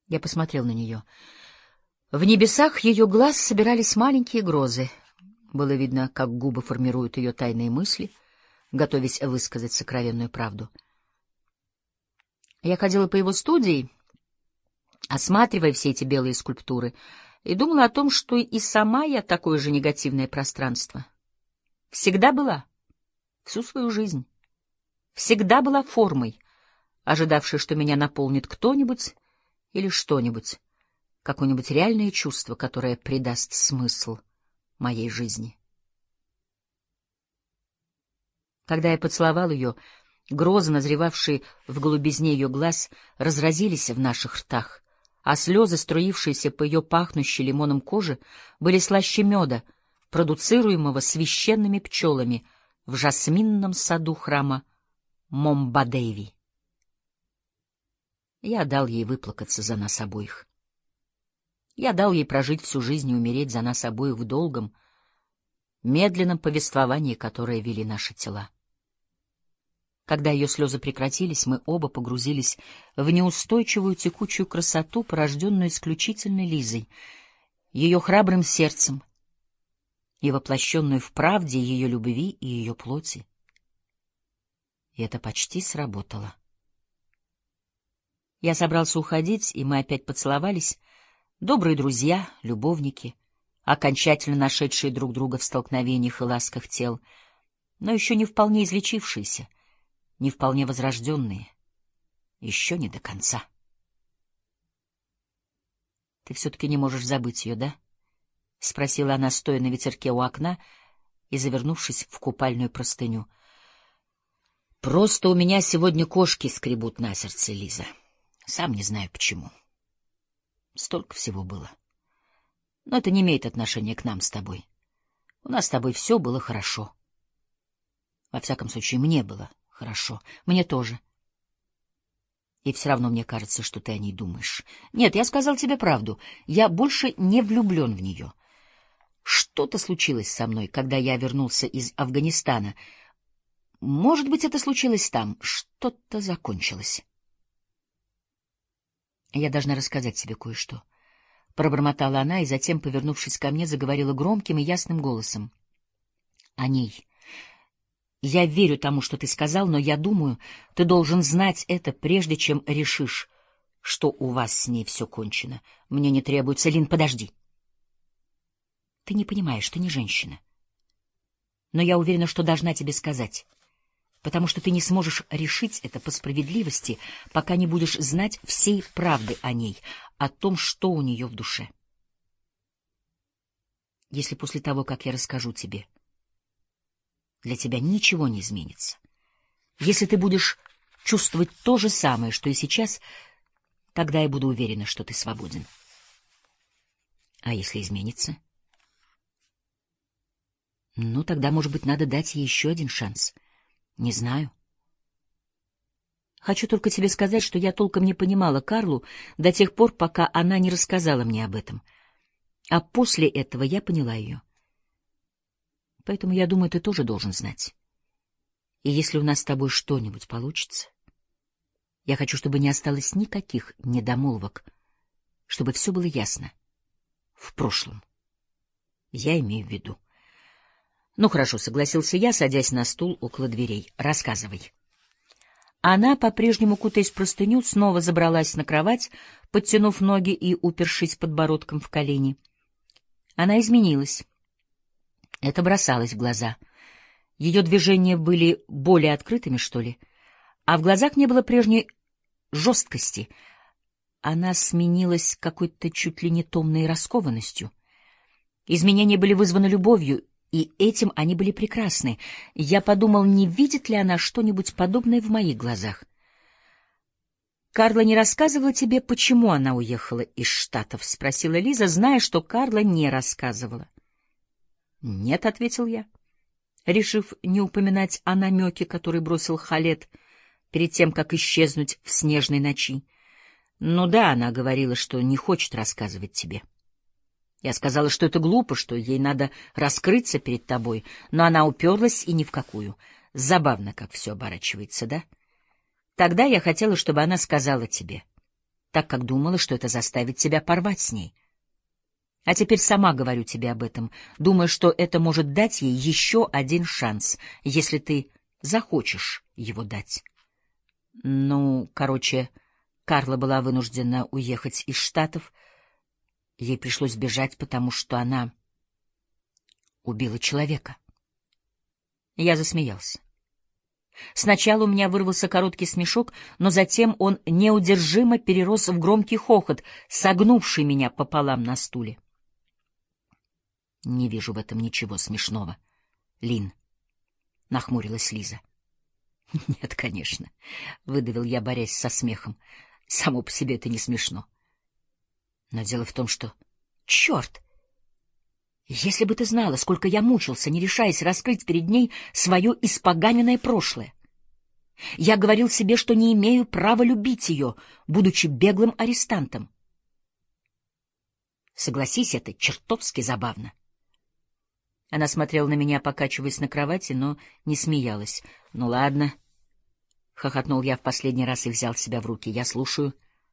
Я посмотрел на нее. В небесах ее глаз собирались маленькие грозы. Было видно, как губы формируют ее тайные мысли, готовясь высказать сокровенную правду. Я ходила по его студии, осматривая все эти белые скульптуры, и думала о том, что и сама я такое же негативное пространство. Всегда была, всю свою жизнь. Всегда была формой, ожидавшей, что меня наполнит кто-нибудь или что-нибудь, какое-нибудь реальное чувство, которое придаст смысл моей жизни. Когда я поцеловал ее, грозы, назревавшие в голубизне ее глаз, разразились в наших ртах, а слезы, струившиеся по ее пахнущей лимоном коже, были слаще меда, продуцируемого священными пчелами в жасминном саду храма Момбадеви. Я дал ей выплакаться за нас обоих. Я дал ей прожить всю жизнь и умереть за нас обоих в долгом, медленном повествовании, которое вели наши тела. Когда ее слезы прекратились, мы оба погрузились в неустойчивую текучую красоту, порожденную исключительно Лизой, ее храбрым сердцем и воплощенную в правде ее любви и ее плоти. И это почти сработало. Я собрался уходить, и мы опять поцеловались, добрые друзья, любовники, окончательно нашедшие друг друга в столкновениях и ласках тел, но еще не вполне излечившиеся, не вполне возрожденные, еще не до конца. — Ты все-таки не можешь забыть ее, да? — спросила она, стоя на ветерке у окна и завернувшись в купальную простыню. — Просто у меня сегодня кошки скребут на сердце, Лиза. Сам не знаю почему. Столько всего было. Но это не имеет отношения к нам с тобой. У нас с тобой все было хорошо. Во всяком случае, мне было хорошо. Мне тоже. И все равно мне кажется, что ты о ней думаешь. Нет, я сказал тебе правду. Я больше не влюблен в нее. Что-то случилось со мной, когда я вернулся из Афганистана. Может быть, это случилось там. Что-то закончилось. Я должна рассказать тебе кое-что. Пробормотала она и затем, повернувшись ко мне, заговорила громким и ясным голосом. О ней. Я верю тому, что ты сказал, но я думаю, ты должен знать это, прежде чем решишь, что у вас с ней все кончено. Мне не требуется... Лин, подожди. Ты не понимаешь, ты не женщина. Но я уверена, что должна тебе сказать, потому что ты не сможешь решить это по справедливости, пока не будешь знать всей правды о ней, о том, что у нее в душе. Если после того, как я расскажу тебе, для тебя ничего не изменится, если ты будешь чувствовать то же самое, что и сейчас, тогда я буду уверена, что ты свободен. А если изменится? Ну, тогда, может быть, надо дать ей еще один шанс. Не знаю. Хочу только тебе сказать, что я толком не понимала Карлу до тех пор, пока она не рассказала мне об этом. А после этого я поняла ее. Поэтому, я думаю, ты тоже должен знать. И если у нас с тобой что-нибудь получится, я хочу, чтобы не осталось никаких недомолвок, чтобы все было ясно. В прошлом. Я имею в виду. Ну, хорошо, согласился я, садясь на стул около дверей. Рассказывай. Она, по-прежнему кутаясь в простыню, снова забралась на кровать, подтянув ноги и упершись подбородком в колени. Она изменилась. Это бросалось в глаза. Ее движения были более открытыми, что ли, а в глазах не было прежней жесткости. Она сменилась какой-то чуть ли не томной раскованностью. Изменения были вызваны любовью, и этим они были прекрасны. Я подумал, не видит ли она что-нибудь подобное в моих глазах. «Карла не рассказывала тебе, почему она уехала из Штатов?» — спросила Лиза, зная, что Карла не рассказывала. «Нет», — ответил я, решив не упоминать о намеке, который бросил Халед перед тем, как исчезнуть в снежной ночи. «Ну да, она говорила, что не хочет рассказывать тебе. Я сказала, что это глупо, что ей надо раскрыться перед тобой, но она уперлась и ни в какую. Забавно, как все оборачивается, да? Тогда я хотела, чтобы она сказала тебе. так как думала, что это заставит тебя порвать с ней. А теперь сама говорю тебе об этом, думая, что это может дать ей еще один шанс, если ты захочешь его дать. Ну, короче, Карла была вынуждена уехать из Штатов. Ей пришлось бежать, потому что она убила человека. Я засмеялся. Сначала у меня вырвался короткий смешок, но затем он неудержимо перерос в громкий хохот, согнувший меня пополам на стуле. Не вижу в этом ничего смешного, Лин, — нахмурилась Лиза. — Нет, конечно, — выдавил я, борясь со смехом. Само по себе это не смешно. Но дело в том, что... Черт! Если бы ты знала, сколько я мучился, не решаясь раскрыть перед ней свое испоганенное прошлое. Я говорил себе, что не имею права любить ее, будучи беглым арестантом. Согласись, это чертовски забавно. Она смотрела на меня, покачиваясь на кровати, но не смеялась. — Ну ладно, — хохотнул я в последний раз и взял себя в руки. — Я слушаю.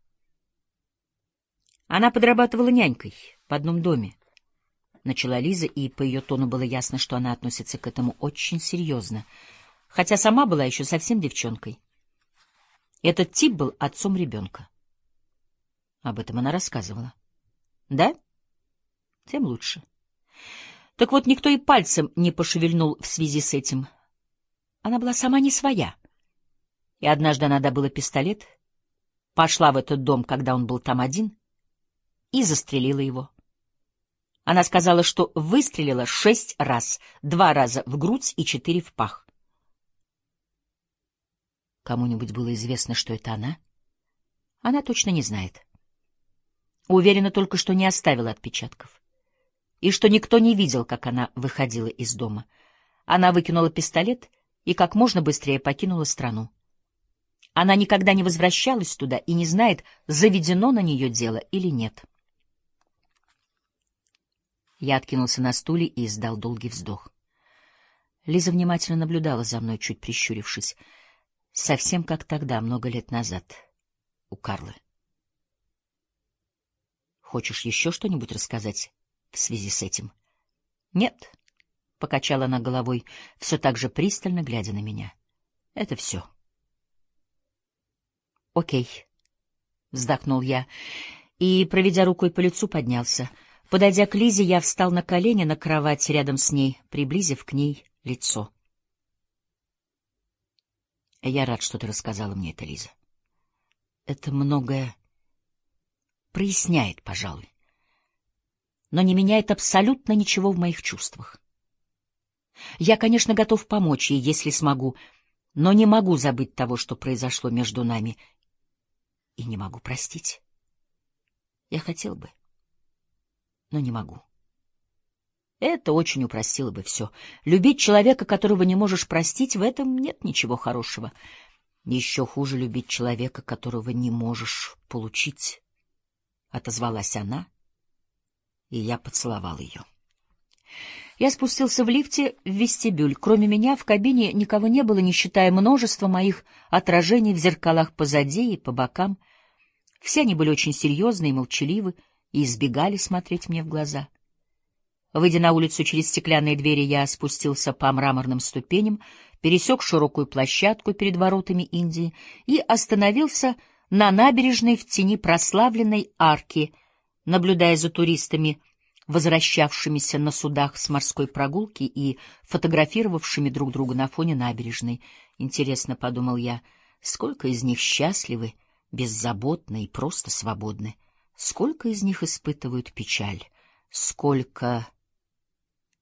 Она подрабатывала нянькой в одном доме. Начала Лиза, и по ее тону было ясно, что она относится к этому очень серьезно, хотя сама была еще совсем девчонкой. Этот тип был отцом ребенка. Об этом она рассказывала. — Да? Тем лучше. Так вот, никто и пальцем не пошевельнул в связи с этим. Она была сама не своя. И однажды она добыла пистолет, пошла в этот дом, когда он был там один, и застрелила его. Она сказала, что выстрелила 6 раз, 2 раза в грудь и 4 в пах. Кому-нибудь было известно, что это она? Она точно не знает. Уверена только, что не оставила отпечатков. И что никто не видел, как она выходила из дома. Она выкинула пистолет и как можно быстрее покинула страну. Она никогда не возвращалась туда и не знает, заведено на нее дело или нет. Я откинулся на стуле и издал долгий вздох. Лиза внимательно наблюдала за мной, чуть прищурившись. Совсем как тогда, много лет назад, у Карлы. Хочешь еще что-нибудь рассказать в связи с этим? — Нет, — покачала она головой, все так же пристально глядя на меня. — Это все. — Окей, — вздохнул я и, проведя рукой по лицу, поднялся. Подойдя к Лизе, я встал на колени на кровать рядом с ней, приблизив к ней лицо. — Я рад, что ты рассказала мне это, Лиза. Это многое проясняет, пожалуй, но не меняет абсолютно ничего в моих чувствах. Я, конечно, готов помочь ей, если смогу, но не могу забыть того, что произошло между нами, и не могу простить. Я хотел бы, но не могу. Это очень упростило бы все. Любить человека, которого не можешь простить, в этом нет ничего хорошего. Еще хуже любить человека, которого не можешь получить. Отозвалась она, и я поцеловал ее. Я спустился в лифте в вестибюль. Кроме меня в кабине никого не было, не считая множества моих отражений в зеркалах позади и по бокам. Все они были очень серьезны и молчаливы, и избегали смотреть мне в глаза. Выйдя на улицу через стеклянные двери, я спустился по мраморным ступеням, пересек широкую площадку перед воротами Индии и остановился на набережной в тени прославленной арки, наблюдая за туристами, возвращавшимися на судах с морской прогулки и фотографировавшими друг друга на фоне набережной. Интересно, — подумал я, — сколько из них счастливы, беззаботны и просто свободны, сколько из них испытывают печаль, сколько...